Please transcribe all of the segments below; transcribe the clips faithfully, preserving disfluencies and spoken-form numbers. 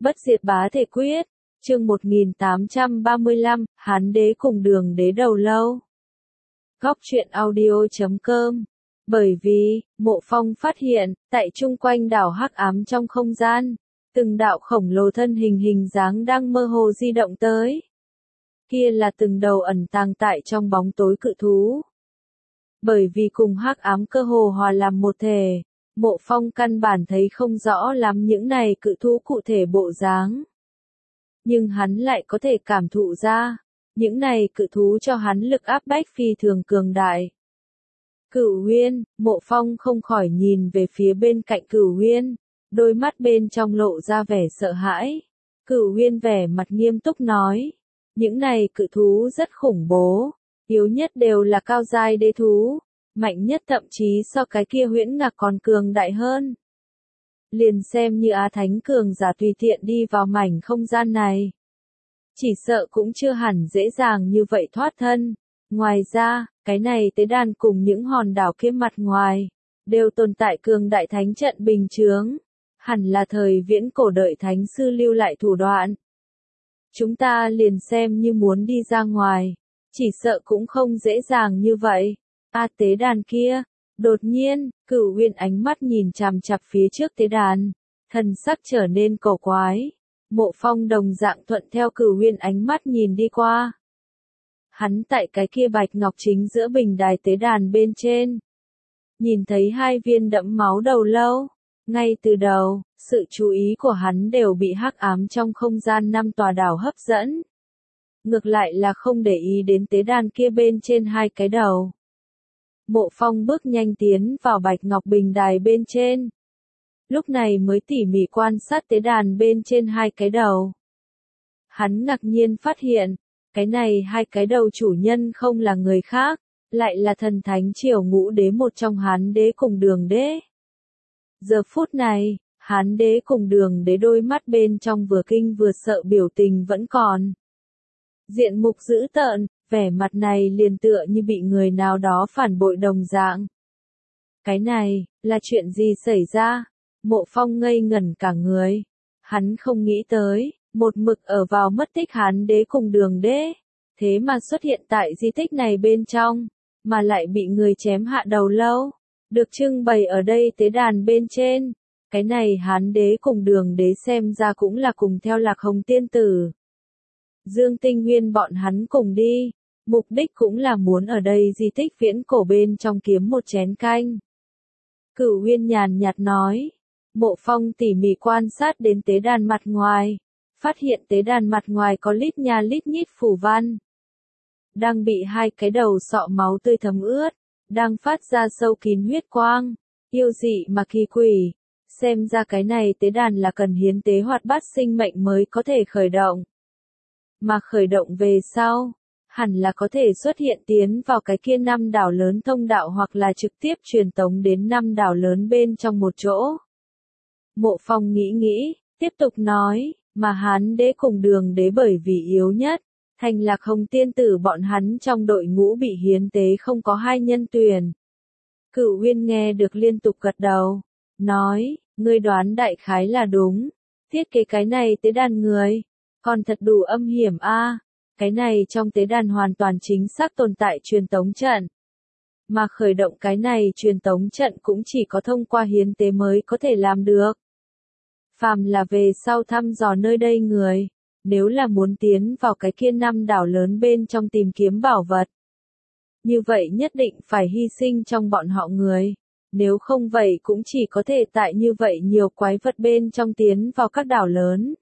Bất diệt bá thể quyết, chương một nghìn tám trăm ba mươi lăm, Hán đế cùng Đường đế đầu lâu. Góc truyện audio chấm com. Bởi vì, Mộ Phong phát hiện, tại chung quanh đảo hắc ám trong không gian, từng đạo khổng lồ thân hình hình dáng đang mơ hồ di động tới. Kia là từng đầu ẩn tàng tại trong bóng tối cự thú. Bởi vì cùng hắc ám cơ hồ hòa làm một thể, Mộ Phong căn bản thấy không rõ lắm những này cự thú cụ thể bộ dáng. Nhưng hắn lại có thể cảm thụ ra, những này cự thú cho hắn lực áp bách phi thường cường đại. Cửu Huyên, Mộ Phong không khỏi nhìn về phía bên cạnh Cửu Huyên, đôi mắt bên trong lộ ra vẻ sợ hãi. Cửu Huyên vẻ mặt nghiêm túc nói, những này cự thú rất khủng bố, yếu nhất đều là cao giai đế thú, mạnh nhất thậm chí so cái kia huyễn ngạc còn cường đại hơn. Liền xem như Á Thánh cường giả tùy tiện đi vào mảnh không gian này, chỉ sợ cũng chưa hẳn dễ dàng như vậy thoát thân. Ngoài ra, cái này tế đàn cùng những hòn đảo kia mặt ngoài, đều tồn tại cường đại thánh trận bình chướng, hẳn là thời viễn cổ đợi thánh sư lưu lại thủ đoạn. Chúng ta liền xem như muốn đi ra ngoài, chỉ sợ cũng không dễ dàng như vậy. A tế đàn kia, đột nhiên, Cửu Huyên ánh mắt nhìn chằm chằm phía trước tế đàn, thần sắc trở nên cổ quái. Mộ Phong đồng dạng thuận theo Cửu Huyên ánh mắt nhìn đi qua. Hắn tại cái kia bạch ngọc chính giữa bình đài tế đàn bên trên, nhìn thấy hai viên đẫm máu đầu lâu. Ngay từ đầu, sự chú ý của hắn đều bị hắc ám trong không gian năm tòa đảo hấp dẫn. Ngược lại là không để ý đến tế đàn kia bên trên hai cái đầu. Mộ Phong bước nhanh tiến vào bạch ngọc bình đài bên trên. Lúc này mới tỉ mỉ quan sát tế đàn bên trên hai cái đầu. Hắn ngạc nhiên phát hiện, cái này hai cái đầu chủ nhân không là người khác, lại là thần thánh triều ngũ đế một trong Hán đế cùng Đường đế. Giờ phút này, Hán đế cùng Đường đế đôi mắt bên trong vừa kinh vừa sợ biểu tình vẫn còn. Diện mục dữ tợn, vẻ mặt này liền tựa như bị người nào đó phản bội đồng dạng. Cái này, là chuyện gì xảy ra? Mộ Phong ngây ngẩn cả người. Hắn không nghĩ tới, một mực ở vào mất tích Hán đế cùng Đường đế, thế mà xuất hiện tại di tích này bên trong, mà lại bị người chém hạ đầu lâu, được trưng bày ở đây tế đàn bên trên. Cái này Hán đế cùng Đường đế xem ra cũng là cùng theo Lạc Hồng tiên tử Dương Tinh Nguyên bọn hắn cùng đi, mục đích cũng là muốn ở đây di tích viễn cổ bên trong kiếm một chén canh. Cửu Huyên nhàn nhạt nói. Mộ Phong tỉ mỉ quan sát đến tế đàn mặt ngoài, phát hiện tế đàn mặt ngoài có lít nha lít nhít phù văn, đang bị hai cái đầu sọ máu tươi thấm ướt, đang phát ra sâu kín huyết quang, yêu dị mà kỳ quỷ. Xem ra cái này tế đàn là cần hiến tế hoạt bát sinh mệnh mới có thể khởi động. Mà khởi động về sau, hẳn là có thể xuất hiện tiến vào cái kia năm đảo lớn thông đạo hoặc là trực tiếp truyền tống đến năm đảo lớn bên trong một chỗ. Mộ Phong nghĩ nghĩ, tiếp tục nói, mà Hán đế cùng Đường đế bởi vì yếu nhất, thành Lạc Hồng tiên tử bọn hắn trong đội ngũ bị hiến tế không có hai nhân tuyển. Cửu Huyên nghe được liên tục gật đầu, nói, ngươi đoán đại khái là đúng, thiết kế cái này tế đàn người, còn thật đủ âm hiểm a. À. Cái này trong tế đàn hoàn toàn chính xác tồn tại truyền tống trận. Mà khởi động cái này truyền tống trận cũng chỉ có thông qua hiến tế mới có thể làm được. Phàm là về sau thăm dò nơi đây người, nếu là muốn tiến vào cái kia năm đảo lớn bên trong tìm kiếm bảo vật, như vậy nhất định phải hy sinh trong bọn họ người, nếu không vậy cũng chỉ có thể tại như vậy nhiều quái vật bên trong tiến vào các đảo lớn.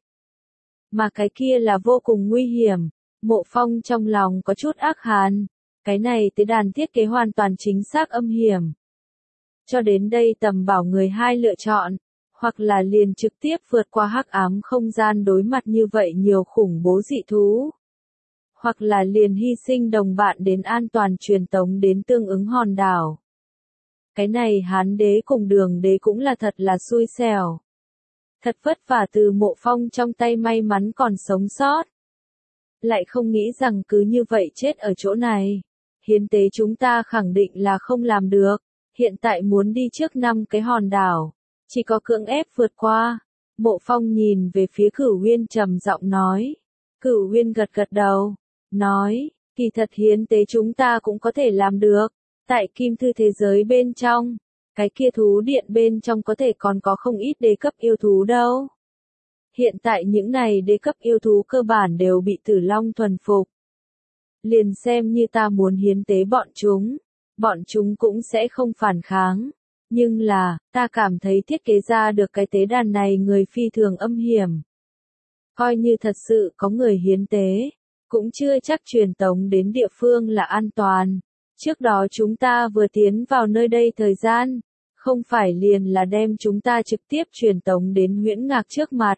Mà cái kia là vô cùng nguy hiểm. Mộ Phong trong lòng có chút ác hàn, cái này tế đàn thiết kế hoàn toàn chính xác âm hiểm. Cho đến đây tầm bảo người hai lựa chọn, hoặc là liền trực tiếp vượt qua hắc ám không gian đối mặt như vậy nhiều khủng bố dị thú, hoặc là liền hy sinh đồng bạn đến an toàn truyền tống đến tương ứng hòn đảo. Cái này Hán đế cùng Đường đế cũng là thật là xui xẻo. Thật vất vả từ Mộ Phong trong tay may mắn còn sống sót. Lại không nghĩ rằng cứ như vậy chết ở chỗ này. Hiến tế chúng ta khẳng định là không làm được. Hiện tại muốn đi trước năm cái hòn đảo, chỉ có cưỡng ép vượt qua. Mộ Phong nhìn về phía Cửu Uyên trầm giọng nói. Cửu Uyên gật gật đầu, nói, kỳ thật hiến tế chúng ta cũng có thể làm được. Tại kim thư thế giới bên trong, cái kia thú điện bên trong có thể còn có không ít đế cấp yêu thú đâu. Hiện tại những này đế cấp yêu thú cơ bản đều bị Tử Long thuần phục. Liền xem như ta muốn hiến tế bọn chúng, bọn chúng cũng sẽ không phản kháng. Nhưng là, ta cảm thấy thiết kế ra được cái tế đàn này người phi thường âm hiểm. Coi như thật sự có người hiến tế, cũng chưa chắc truyền tống đến địa phương là an toàn. Trước đó chúng ta vừa tiến vào nơi đây thời gian, không phải liền là đem chúng ta trực tiếp truyền tống đến Huyễn Ngạc trước mặt.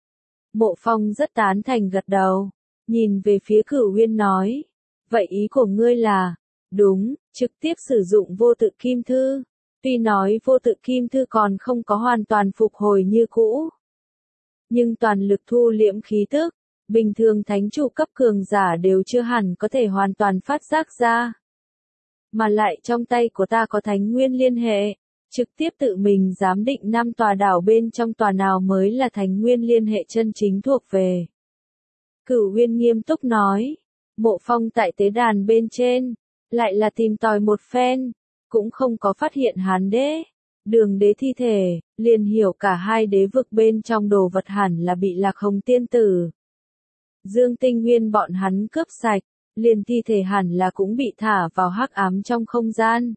Mộ Phong rất tán thành gật đầu, nhìn về phía Cửu Uyên nói, vậy ý của ngươi là, đúng, trực tiếp sử dụng vô tự kim thư. Tuy nói vô tự kim thư còn không có hoàn toàn phục hồi như cũ, nhưng toàn lực thu liễm khí tức, bình thường thánh chủ cấp cường giả đều chưa hẳn có thể hoàn toàn phát giác ra. Mà lại trong tay của ta có thánh nguyên liên hệ, trực tiếp tự mình giám định năm tòa đảo bên trong tòa nào mới là thánh nguyên liên hệ chân chính thuộc về. Cửu Uyên nghiêm túc nói, Mộ Phong tại tế đàn bên trên, lại là tìm tòi một phen, cũng không có phát hiện Hán đế, Đường đế thi thể, liền hiểu cả hai đế vực bên trong đồ vật hẳn là bị Lạc Hồng tiên tử. Dương Tinh Nguyên bọn hắn cướp sạch, liền thi thể hẳn là cũng bị thả vào hắc ám trong không gian.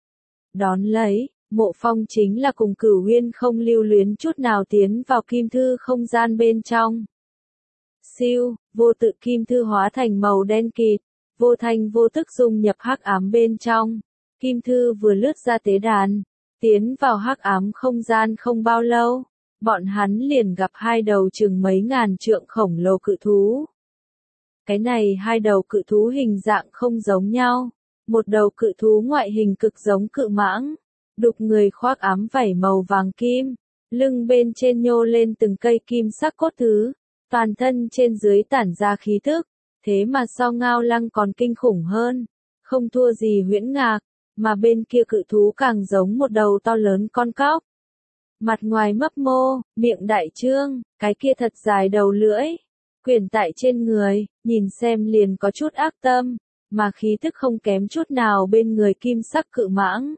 Đón lấy, Mộ Phong chính là cùng Cửu Uyên không lưu luyến chút nào tiến vào kim thư không gian bên trong. Siêu, vô tự kim thư hóa thành màu đen kịt, vô thanh vô tức dung nhập hắc ám bên trong. Kim thư vừa lướt ra tế đàn, tiến vào hắc ám không gian không bao lâu, bọn hắn liền gặp hai đầu chừng mấy ngàn trượng khổng lồ cự thú. Cái này hai đầu cự thú hình dạng không giống nhau, một đầu cự thú ngoại hình cực giống cự mãng, đục người khoác ám vảy màu vàng kim, lưng bên trên nhô lên từng cây kim sắc cốt thứ, toàn thân trên dưới tản ra khí tức, thế mà so Ngao Lăng còn kinh khủng hơn, không thua gì Huyễn Ngạc, mà bên kia cự thú càng giống một đầu to lớn con cóc. Mặt ngoài mấp mô, miệng đại trương, cái kia thật dài đầu lưỡi, quyển tại trên người, nhìn xem liền có chút ác tâm, mà khí tức không kém chút nào bên người kim sắc cự mãng.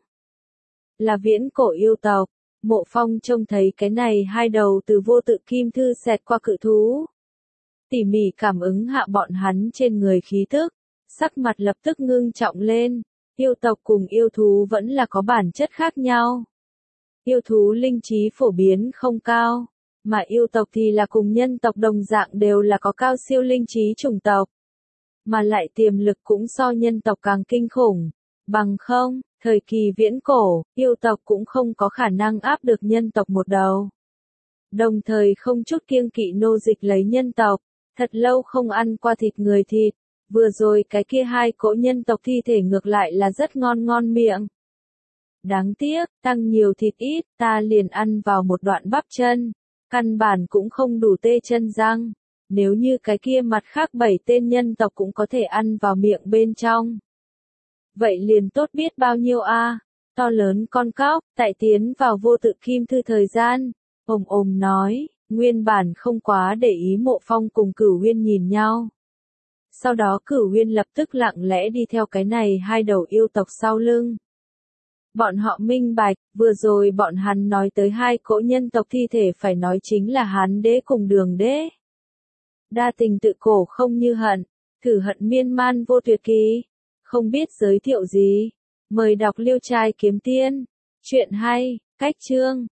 Là viễn cổ yêu tộc, Mộ Phong trông thấy cái này hai đầu từ vô tự kim thư xẹt qua cự thú. Tỉ mỉ cảm ứng hạ bọn hắn trên người khí tức, sắc mặt lập tức ngưng trọng lên, yêu tộc cùng yêu thú vẫn là có bản chất khác nhau. Yêu thú linh trí phổ biến không cao, mà yêu tộc thì là cùng nhân tộc đồng dạng đều là có cao siêu linh trí chủng tộc. Mà lại tiềm lực cũng so nhân tộc càng kinh khủng, bằng không, thời kỳ viễn cổ, yêu tộc cũng không có khả năng áp được nhân tộc một đầu. Đồng thời không chút kiêng kỵ nô dịch lấy nhân tộc, thật lâu không ăn qua thịt người thịt, vừa rồi cái kia hai cỗ nhân tộc thi thể ngược lại là rất ngon ngon miệng. Đáng tiếc, tăng nhiều thịt ít, ta liền ăn vào một đoạn bắp chân, căn bản cũng không đủ tê chân răng, nếu như cái kia mặt khác bảy tên nhân tộc cũng có thể ăn vào miệng bên trong. Vậy liền tốt biết bao nhiêu a, à? To lớn con cóc, tại tiến vào vô tự kim thư thời gian, ồm ồm nói, nguyên bản không quá để ý Mộ Phong cùng Cửu Uyên nhìn nhau. Sau đó Cửu Uyên lập tức lặng lẽ đi theo cái này hai đầu yêu tộc sau lưng. Bọn họ minh bạch, vừa rồi bọn hắn nói tới hai cỗ nhân tộc thi thể phải nói chính là Hán đế cùng Đường đế. Đa tình tự cổ không như hận, thử hận miên man vô tuyệt kỳ. Không biết giới thiệu gì, mời đọc Liêu Trai Kiếm Tiên. Chuyện hay, cách chương.